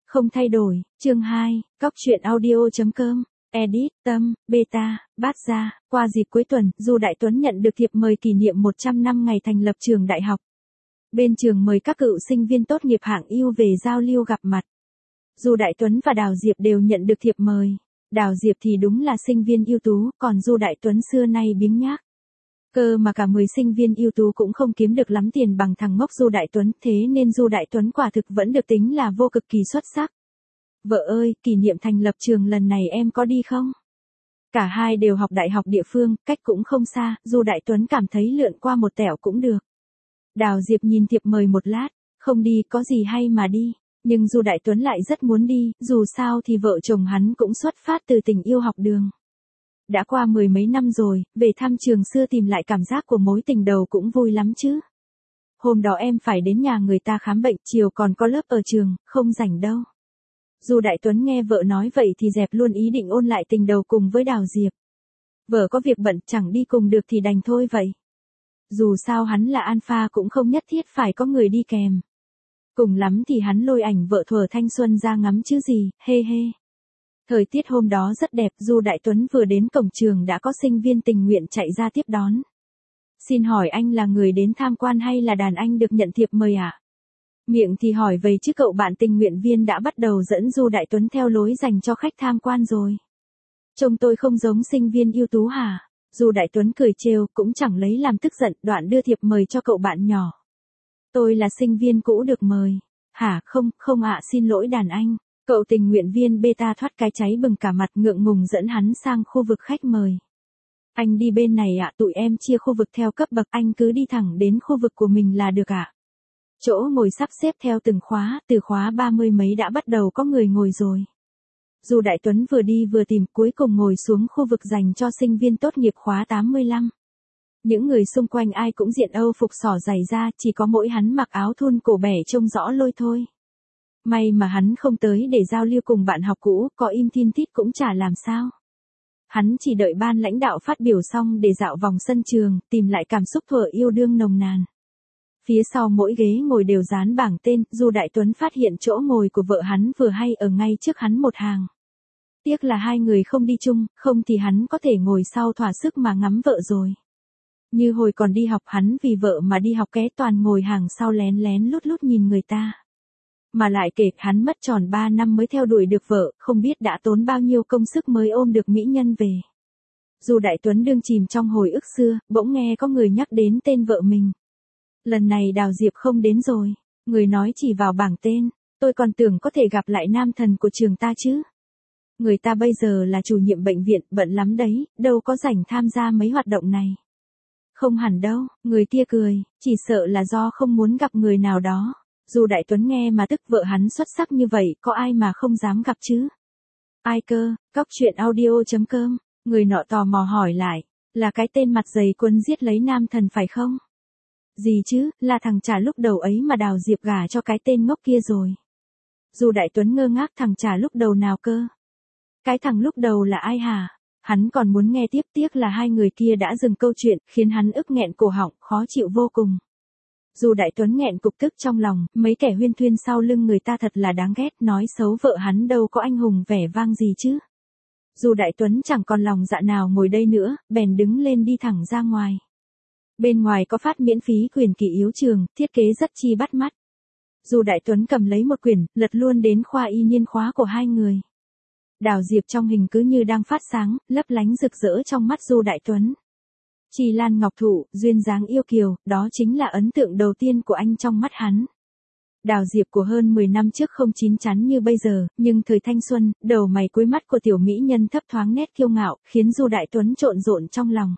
Không thay đổi, chương 2, Cóc truyện audio.com, edit, Tâm, Beta, Bát Gia. Qua dịp cuối tuần, Du Đại Tuấn nhận được thiệp mời kỷ niệm 100 năm ngày thành lập trường đại học. Bên trường mời các cựu sinh viên tốt nghiệp hạng ưu về giao lưu gặp mặt. Du Đại Tuấn và Đào Diệp đều nhận được thiệp mời. Đào Diệp thì đúng là sinh viên ưu tú, còn Du Đại Tuấn xưa nay biếng nhác. Cơ mà cả 10 sinh viên ưu tú cũng không kiếm được lắm tiền bằng thằng ngốc Du Đại Tuấn, thế nên Du Đại Tuấn quả thực vẫn được tính là vô cực kỳ xuất sắc. Vợ ơi, kỷ niệm thành lập trường lần này em có đi không? Cả hai đều học đại học địa phương, cách cũng không xa, Du Đại Tuấn cảm thấy lượn qua một tẻo cũng được. Đào Diệp nhìn thiệp mời một lát, không đi có gì hay mà đi, nhưng Du Đại Tuấn lại rất muốn đi, dù sao thì vợ chồng hắn cũng xuất phát từ tình yêu học đường. Đã qua 10 mấy năm rồi, về thăm trường xưa tìm lại cảm giác của mối tình đầu cũng vui lắm chứ. Hôm đó em phải đến nhà người ta khám bệnh, chiều còn có lớp ở trường, không rảnh đâu. Du Đại Tuấn nghe vợ nói vậy thì dẹp luôn ý định ôn lại tình đầu cùng với Đào Diệp. Vợ có việc bận chẳng đi cùng được thì đành thôi vậy. Dù sao hắn là alpha cũng không nhất thiết phải có người đi kèm. Cùng lắm thì hắn lôi ảnh vợ thuở thanh xuân ra ngắm chứ gì, hê hê. Thời tiết hôm đó rất đẹp, Du Đại Tuấn vừa đến cổng trường đã có sinh viên tình nguyện chạy ra tiếp đón. Xin hỏi anh là người đến tham quan hay là đàn anh được nhận thiệp mời ạ? Miệng thì hỏi vậy chứ cậu bạn tình nguyện viên đã bắt đầu dẫn Du Đại Tuấn theo lối dành cho khách tham quan rồi. Trông tôi không giống sinh viên ưu tú hả? Du Đại Tuấn cười trêu, cũng chẳng lấy làm tức giận, đoạn đưa thiệp mời cho cậu bạn nhỏ. Tôi là sinh viên cũ được mời. Hả, không ạ, xin lỗi đàn anh. Cậu tình nguyện viên Beta thoát cái cháy bừng cả mặt, ngượng ngùng dẫn hắn sang khu vực khách mời. Anh đi bên này ạ, tụi em chia khu vực theo cấp bậc, anh cứ đi thẳng đến khu vực của mình là được ạ. Chỗ ngồi sắp xếp theo từng khóa, từ khóa 30 mấy đã bắt đầu có người ngồi rồi. Du Đại Tuấn vừa đi vừa tìm, cuối cùng ngồi xuống khu vực dành cho sinh viên tốt nghiệp khóa 85. Những người xung quanh ai cũng diện Âu phục xỏ giày da, chỉ có mỗi hắn mặc áo thun cổ bẻ trông rõ lôi thôi. May mà hắn không tới để giao lưu cùng bạn học cũ, có im thin tít cũng chả làm sao. Hắn chỉ đợi ban lãnh đạo phát biểu xong để dạo vòng sân trường, tìm lại cảm xúc thuở yêu đương nồng nàn. Phía sau mỗi ghế ngồi đều dán bảng tên, Du Đại Tuấn phát hiện chỗ ngồi của vợ hắn vừa hay ở ngay trước hắn một hàng. Tiếc là hai người không đi chung, không thì hắn có thể ngồi sau thỏa sức mà ngắm vợ rồi. Như hồi còn đi học hắn vì vợ mà đi học ké toàn ngồi hàng sau lén lén lút lút nhìn người ta. Mà lại kể hắn mất tròn 3 năm mới theo đuổi được vợ, không biết đã tốn bao nhiêu công sức mới ôm được mỹ nhân về. Du Đại Tuấn đương chìm trong hồi ức xưa, bỗng nghe có người nhắc đến tên vợ mình. Lần này Đào Diệp không đến rồi, người nói chỉ vào bảng tên, tôi còn tưởng có thể gặp lại nam thần của trường ta chứ. Người ta bây giờ là chủ nhiệm bệnh viện, bận lắm đấy, đâu có rảnh tham gia mấy hoạt động này. Không hẳn đâu, người kia cười, chỉ sợ là do không muốn gặp người nào đó. Du Đại Tuấn nghe mà tức, vợ hắn xuất sắc như vậy, có ai mà không dám gặp chứ? Ai cơ? Cóc truyện audio.com, người nọ tò mò hỏi lại, là cái tên mặt dày quân giết lấy nam thần phải không? Gì chứ, là thằng trả lúc đầu ấy mà Đào Diệp gả cho cái tên ngốc kia rồi. Du Đại Tuấn ngơ ngác, thằng trả lúc đầu nào cơ? Cái thằng lúc đầu là ai hả? Hắn còn muốn nghe tiếp, tiếc là hai người kia đã dừng câu chuyện, khiến hắn ức nghẹn cổ họng, khó chịu vô cùng. Du Đại Tuấn nghẹn cục tức trong lòng, mấy kẻ huyên thuyên sau lưng người ta thật là đáng ghét, nói xấu vợ hắn đâu có anh hùng vẻ vang gì chứ. Du Đại Tuấn chẳng còn lòng dạ nào ngồi đây nữa, bèn đứng lên đi thẳng ra ngoài. Bên ngoài có phát miễn phí quyển kỷ yếu trường, thiết kế rất chi bắt mắt. Du Đại Tuấn cầm lấy một quyển, lật luôn đến khoa y niên khóa của hai người. Đào Diệp trong hình cứ như đang phát sáng, lấp lánh rực rỡ trong mắt Du Đại Tuấn. Trì Lan ngọc thụ, duyên dáng yêu kiều, đó chính là ấn tượng đầu tiên của anh trong mắt hắn. Đào Diệp của hơn 10 năm trước không chín chắn như bây giờ, nhưng thời thanh xuân, đầu mày cuối mắt của tiểu mỹ nhân thấp thoáng nét kiêu ngạo, khiến Du Đại Tuấn trộn rộn trong lòng.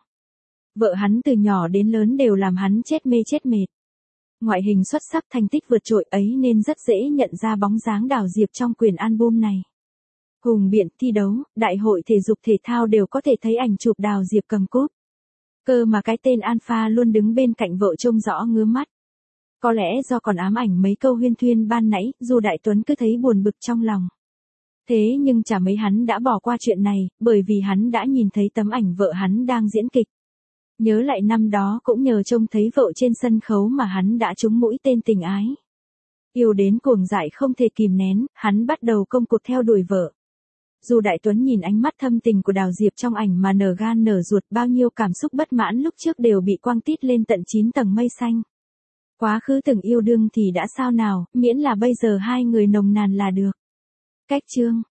Vợ hắn từ nhỏ đến lớn đều làm hắn chết mê chết mệt. Ngoại hình xuất sắc, thành tích vượt trội ấy nên rất dễ nhận ra bóng dáng Đào Diệp trong quyển album này. Hùng biện, thi đấu, đại hội thể dục thể thao đều có thể thấy ảnh chụp Đào Diệp cầm cúp. Cơ mà cái tên Alpha luôn đứng bên cạnh vợ trông rõ ngứa mắt. Có lẽ do còn ám ảnh mấy câu huyên thuyên ban nãy, Du Đại Tuấn cứ thấy buồn bực trong lòng. Thế nhưng chả mấy hắn đã bỏ qua chuyện này, bởi vì hắn đã nhìn thấy tấm ảnh vợ hắn đang diễn kịch. Nhớ lại năm đó cũng nhờ trông thấy vợ trên sân khấu mà hắn đã trúng mũi tên tình ái. Yêu đến cuồng dại không thể kìm nén, hắn bắt đầu công cuộc theo đuổi vợ. Du Đại Tuấn nhìn ánh mắt thâm tình của Đào Diệp trong ảnh mà nở gan nở ruột, bao nhiêu cảm xúc bất mãn lúc trước đều bị quăng tít lên tận 9 tầng mây xanh. Quá khứ từng yêu đương thì đã sao nào, miễn là bây giờ hai người nồng nàn là được. Cách chương